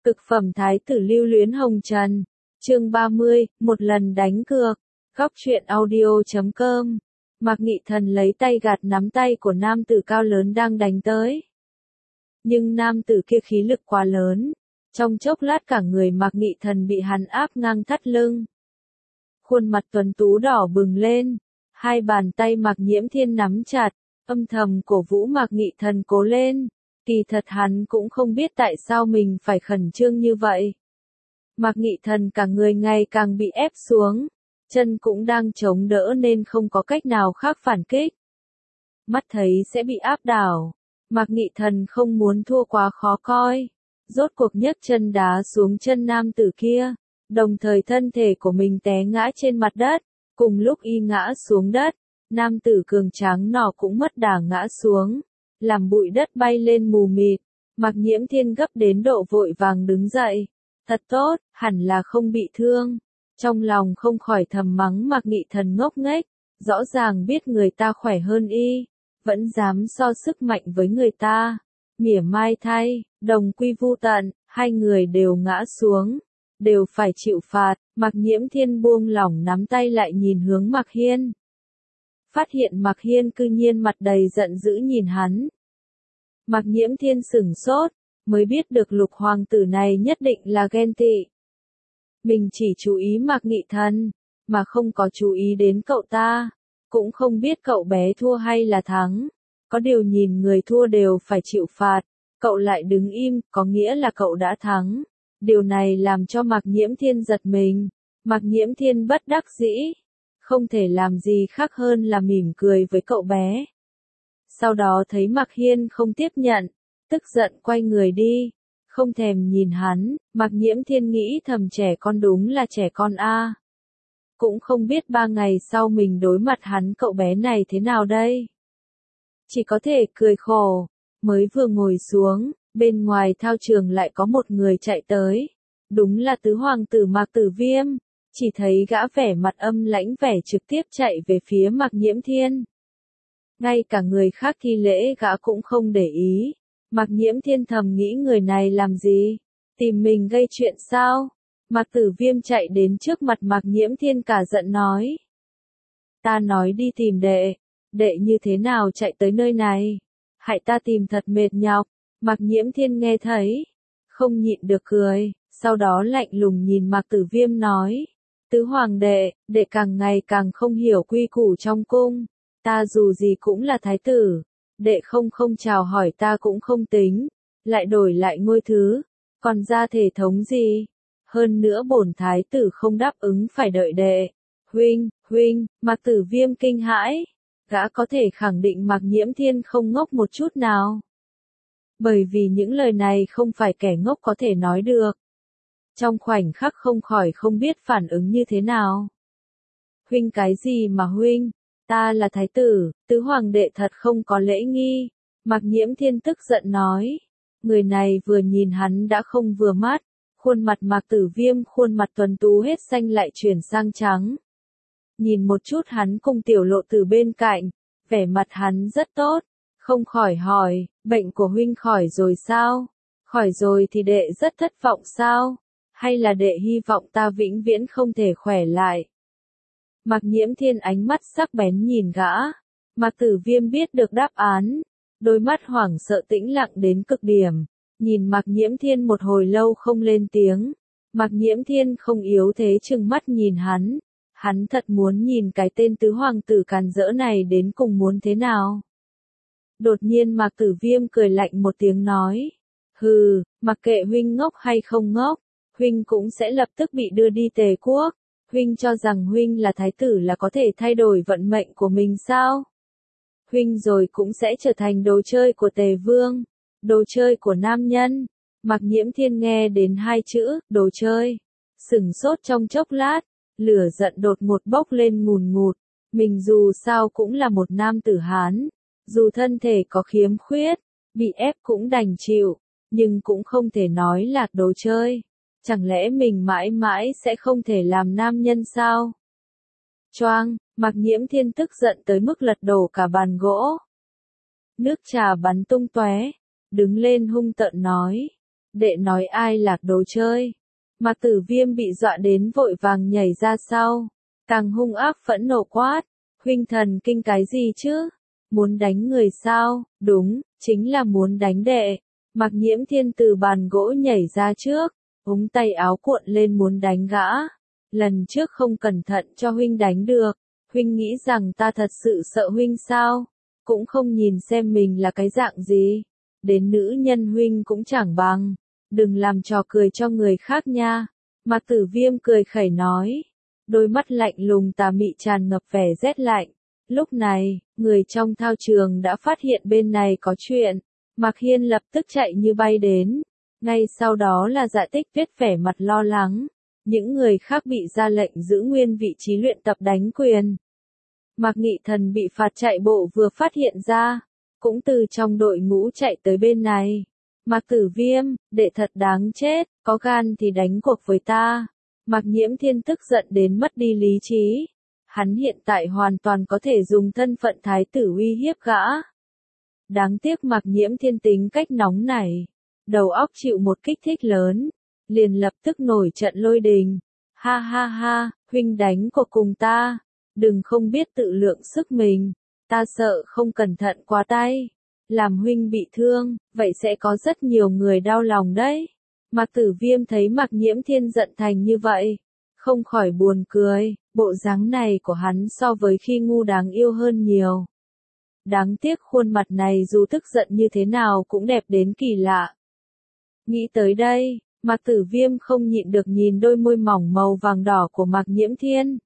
Cực phẩm thái tử lưu luyến hồng trần. Chương 30, một lần đánh cược. Góc truyện audio.com. Mạc Nghị Thần lấy tay gạt nắm tay của nam tử cao lớn đang đánh tới. Nhưng nam tử kia khí lực quá lớn. Trong chốc lát cả người Mạc Nghị Thần bị hắn áp ngang thắt lưng. Khuôn mặt tuấn tú đỏ bừng lên. Hai bàn tay Mạc Nhiễm Thiên nắm chặt, âm thầm cổ vũ Mạc Nghị Thần cố lên. Kỳ thật hắn cũng không biết tại sao mình phải khẩn trương như vậy. Mạc Nghị Thần cả người ngày càng bị ép xuống, chân cũng đang chống đỡ nên không có cách nào khác phản kích. Mắt thấy sẽ bị áp đảo, Mạc Nghị Thần không muốn thua quá khó coi, rốt cuộc nhấc chân đá xuống chân nam tử kia, đồng thời thân thể của mình té ngã trên mặt đất, cùng lúc y ngã xuống đất, nam tử cường tráng nọ cũng mất đà ngã xuống. Làm bụi đất bay lên mù mịt, Mạc Nhiễm Thiên gấp đến độ vội vàng đứng dậy. Thật tốt, hẳn là không bị thương. Trong lòng không khỏi thầm mắng Mạc Nghị Thần ngốc nghếch, rõ ràng biết người ta khỏe hơn y, vẫn dám so sức mạnh với người ta. Mỉa mai thay, đồng quy vu tận, hai người đều ngã xuống, đều phải chịu phạt. Mạc Nhiễm Thiên buông lỏng nắm tay lại nhìn hướng Mạc Hiên. Phát hiện Mạc Hiên cư nhiên mặt đầy giận dữ nhìn hắn. Mạc Nhiễm Thiên sửng sốt, mới biết được lục hoàng tử này nhất định là ghen tị. Mình chỉ chú ý Mạc Nghị Thần, mà không có chú ý đến cậu ta, cũng không biết cậu bé thua hay là thắng. Có điều nhìn người thua đều phải chịu phạt, cậu lại đứng im, có nghĩa là cậu đã thắng. Điều này làm cho Mạc Nhiễm Thiên giật mình. Mạc Nhiễm Thiên bất đắc dĩ, không thể làm gì khác hơn là mỉm cười với cậu bé. Sau đó thấy Mạc Hiên không tiếp nhận, tức giận quay người đi, không thèm nhìn hắn. Mạc Nhiễm Thiên nghĩ thầm trẻ con đúng là trẻ con a. Cũng không biết 3 ngày sau mình đối mặt hắn cậu bé này thế nào đây. Chỉ có thể cười khổ, mới vừa ngồi xuống, bên ngoài thao trường lại có một người chạy tới. Đúng là tứ hoàng tử Mạc Tử Viêm, chỉ thấy gã vẻ mặt âm lãnh vẻ trực tiếp chạy về phía Mạc Nhiễm Thiên. Ngay cả người khác thi lễ gã cũng không để ý. Mạc Nhiễm Thiên thầm nghĩ người này làm gì? Tìm mình gây chuyện sao? Mạc Tử Viêm chạy đến trước mặt Mạc Nhiễm Thiên cả giận nói. Ta nói đi tìm đệ, đệ như thế nào chạy tới nơi này? Hại ta tìm thật mệt nhọc. Mạc Nhiễm Thiên nghe thấy, không nhịn được cười, sau đó lạnh lùng nhìn Mạc Tử Viêm nói. Tứ hoàng đệ, đệ càng ngày càng không hiểu quy củ trong cung. Ta dù gì cũng là thái tử, đệ không chào hỏi ta cũng không tính, lại đổi lại ngôi thứ, còn ra thể thống gì? Hơn nữa bổn thái tử không đáp ứng phải đợi đệ. Huynh, Mạc Tử Viêm kinh hãi, gã có thể khẳng định Mạc Nhiễm Thiên không ngốc một chút nào. Bởi vì những lời này không phải kẻ ngốc có thể nói được. Trong khoảnh khắc không khỏi không biết phản ứng như thế nào. Huynh cái gì mà huynh? Ta là thái tử, tứ hoàng đệ thật không có lễ nghi. Mạc Nhiễm Thiên tức giận nói. Người này vừa nhìn hắn đã không vừa mắt. Khuôn mặt Mạc Tử Viêm khuôn mặt tuấn tú hết xanh lại chuyển sang trắng. Nhìn một chút hắn cùng tiểu lộ từ bên cạnh, vẻ mặt hắn rất tốt. Không khỏi hỏi, bệnh của huynh khỏi rồi sao? Khỏi rồi thì đệ rất thất vọng sao? Hay là đệ hy vọng ta vĩnh viễn không thể khỏe lại? Mạc Nhiễm Thiên ánh mắt sắc bén nhìn gã. Mạc Tử Viêm biết được đáp án, đôi mắt hoảng sợ tĩnh lặng đến cực điểm, nhìn Mạc Nhiễm Thiên một hồi lâu không lên tiếng. Mạc Nhiễm Thiên không yếu thế trừng mắt nhìn hắn thật muốn nhìn cái tên tứ hoàng tử càn rỡ này đến cùng muốn thế nào. Đột nhiên Mạc Tử Viêm cười lạnh một tiếng nói, hừ, mặc kệ huynh ngốc hay không ngốc, huynh cũng sẽ lập tức bị đưa đi Tề quốc. Huynh cho rằng huynh là thái tử là có thể thay đổi vận mệnh của mình sao? Huynh rồi cũng sẽ trở thành đồ chơi của Tề vương, đồ chơi của nam nhân. Mạc Nhiễm Thiên nghe đến hai chữ, đồ chơi, sửng sốt trong chốc lát, lửa giận đột ngột bốc lên ngùn ngụt. Mình dù sao cũng là một nam tử Hán, dù thân thể có khiếm khuyết, bị ép cũng đành chịu, nhưng cũng không thể nói là đồ chơi. Chẳng lẽ mình mãi mãi sẽ không thể làm nam nhân sao? Choang, Mạc Nhiễm Thiên tức giận tới mức lật đổ cả bàn gỗ. Nước trà bắn tung tóe, đứng lên hung tợn nói. đệ nói ai lạc đồ chơi. Mạc Tử Viêm bị dọa đến vội vàng nhảy ra sau, càng hung ác phẫn nộ quát, huynh thần kinh cái gì chứ? Muốn đánh người sao? Đúng, chính là muốn đánh đệ. Mạc Nhiễm Thiên từ bàn gỗ nhảy ra trước, ống tay áo cuộn lên muốn đánh gã. Lần trước không cẩn thận cho huynh đánh được, huynh nghĩ rằng ta thật sự sợ huynh sao? Cũng không nhìn xem mình là cái dạng gì. Đến nữ nhân huynh cũng chẳng bằng. Đừng làm trò cười cho người khác nha. Mạc Tử Viêm cười khẩy nói. Đôi mắt lạnh lùng tà mị tràn ngập vẻ rét lạnh. Lúc này, người trong thao trường đã phát hiện bên này có chuyện. Mạc Hiên lập tức chạy như bay đến. Ngay sau đó là Dạ Tích Tuyết vẻ mặt lo lắng. Những người khác bị ra lệnh giữ nguyên vị trí luyện tập đánh quyền. Mạc Nghị Thần bị phạt chạy bộ vừa phát hiện ra, cũng từ trong đội ngũ chạy tới bên này. Mạc Tử Viêm, đệ thật đáng chết, có gan thì đánh cuộc với ta. Mạc Nhiễm Thiên tức giận đến mất đi lý trí. Hắn hiện tại hoàn toàn có thể dùng thân phận thái tử uy hiếp gã. Đáng tiếc Mạc Nhiễm Thiên tính cách nóng nảy, đầu óc chịu một kích thích lớn, liền lập tức nổi trận lôi đình. Ha ha ha, huynh đánh cuộc cùng ta, đừng không biết tự lượng sức mình, ta sợ không cẩn thận quá tay, làm huynh bị thương, vậy sẽ có rất nhiều người đau lòng đấy. Mạc Tử Viêm thấy Mạc Nhiễm Thiên giận thành như vậy, không khỏi buồn cười, bộ dáng này của hắn so với khi ngu đáng yêu hơn nhiều. Đáng tiếc khuôn mặt này dù tức giận như thế nào cũng đẹp đến kỳ lạ. Nghĩ tới đây, Mạc Tử Viêm không nhịn được nhìn đôi môi mỏng màu vàng đỏ của Mạc Nhiễm Thiên.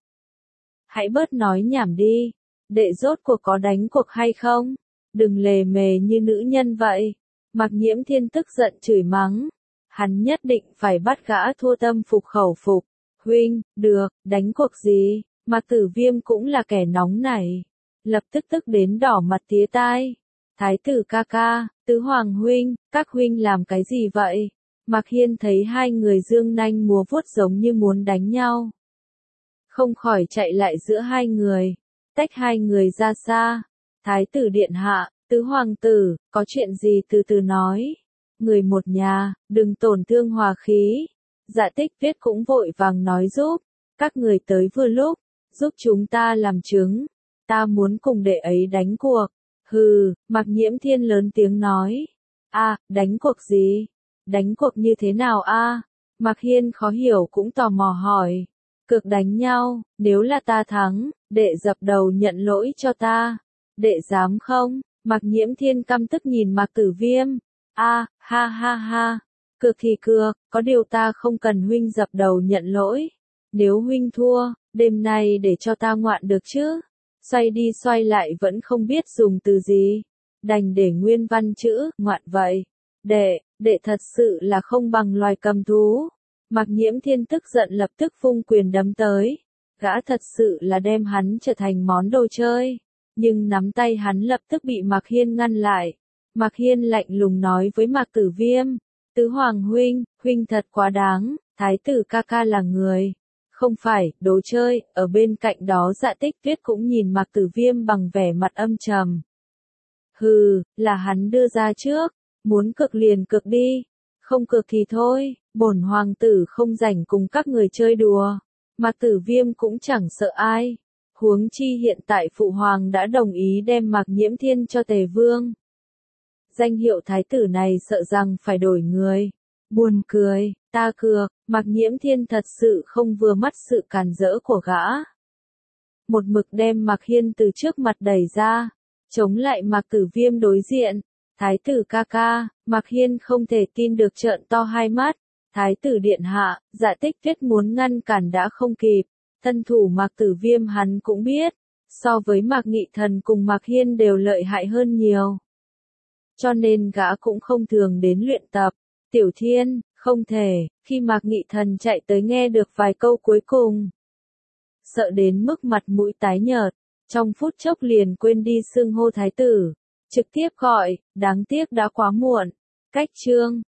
Hãy bớt nói nhảm đi, đệ rốt cuộc có đánh cuộc hay không? Đừng lề mề như nữ nhân vậy. Mạc Nhiễm Thiên tức giận chửi mắng. Hắn nhất định phải bắt gã thua tâm phục khẩu phục. Huynh, được, đánh cuộc gì? Mạc Tử Viêm cũng là kẻ nóng nảy. Lập tức tức đến đỏ mặt tía tai. Thái tử ca ca, tứ hoàng huynh, các huynh làm cái gì vậy? Mạc Hiên thấy hai người dương nanh múa vuốt giống như muốn đánh nhau. Không khỏi chạy lại giữa hai người, tách hai người ra xa. Thái tử điện hạ, tứ hoàng tử, có chuyện gì từ từ nói. Người một nhà, đừng tổn thương hòa khí. Dạ Tích Tuyết cũng vội vàng nói giúp. Các người tới vừa lúc, giúp chúng ta làm chứng. Ta muốn cùng đệ ấy đánh cuộc. Hừ, Mạc Nhiễm Thiên lớn tiếng nói. Đánh cuộc gì? Đánh cuộc như thế nào a? Mạc Hiên khó hiểu cũng tò mò hỏi. Cược đánh nhau, nếu là ta thắng, đệ dập đầu nhận lỗi cho ta. Đệ dám không? Mạc Nhiễm Thiên căm tức nhìn Mạc Tử Viêm. Ha ha ha, cược thì cược, có điều ta không cần huynh dập đầu nhận lỗi. Nếu huynh thua, đêm nay để cho ta ngoạn được chứ? Xoay đi xoay lại vẫn không biết dùng từ gì. Đành để nguyên văn chữ, ngoạn vậy. Đệ thật sự là không bằng loài cầm thú. Mạc Nhiễm Thiên tức giận lập tức vung quyền đấm tới. Gã thật sự là đem hắn trở thành món đồ chơi. Nhưng nắm tay hắn lập tức bị Mạc Hiên ngăn lại. Mạc Hiên lạnh lùng nói với Mạc Tử Viêm. Tứ hoàng huynh, huynh thật quá đáng, thái tử ca ca là người. Không phải, đồ chơi, ở bên cạnh đó Dạ Tích Tuyết cũng nhìn Mạc Tử Viêm bằng vẻ mặt âm trầm. Hừ, là hắn đưa ra trước, muốn cược liền cược đi, không cược thì thôi, bổn hoàng tử không rảnh cùng các người chơi đùa. Mạc Tử Viêm cũng chẳng sợ ai, huống chi hiện tại phụ hoàng đã đồng ý đem Mạc Nhiễm Thiên cho Tề Vương. Danh hiệu thái tử này sợ rằng phải đổi người. Buồn cười, ta cược, Mạc Nhiễm Thiên thật sự không vừa mắt sự càn rỡ của gã. Một mực đem Mạc Hiên từ trước mặt đẩy ra, chống lại Mạc Tử Viêm đối diện. Thái tử ca ca, Mạc Hiên không thể tin được trợn to hai mắt. Thái tử điện hạ, Dạ Tích Tuyết muốn ngăn cản đã không kịp. Thân thủ Mạc Tử Viêm hắn cũng biết, so với Mạc Nghị Thần cùng Mạc Hiên đều lợi hại hơn nhiều. Cho nên gã cũng không thường đến luyện tập. Tiểu Thiên, không thể, khi Mạc Nghị Thần chạy tới nghe được vài câu cuối cùng. Sợ đến mức mặt mũi tái nhợt, trong phút chốc liền quên đi xưng hô thái tử. Trực tiếp gọi, đáng tiếc đã quá muộn. Cách chương